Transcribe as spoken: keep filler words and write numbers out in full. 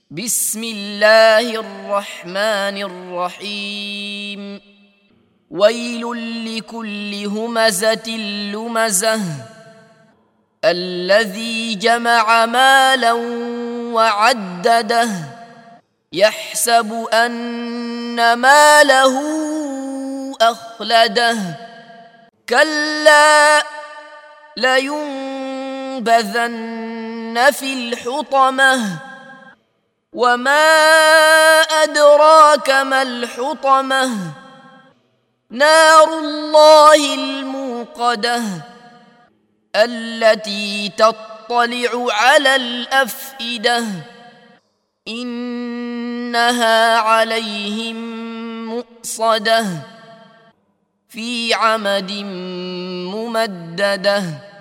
بسم الله الرحمن الرحيم ويل لكل همزة لمزة الذي جمع مالا وعدده يحسب أن ماله أخلده كلا لينبذن في الحطمة وما أدراك ما الحطمة نار الله الموقدة التي تطلع على الأفئدة إنها عليهم مؤصدة في عمد ممددة.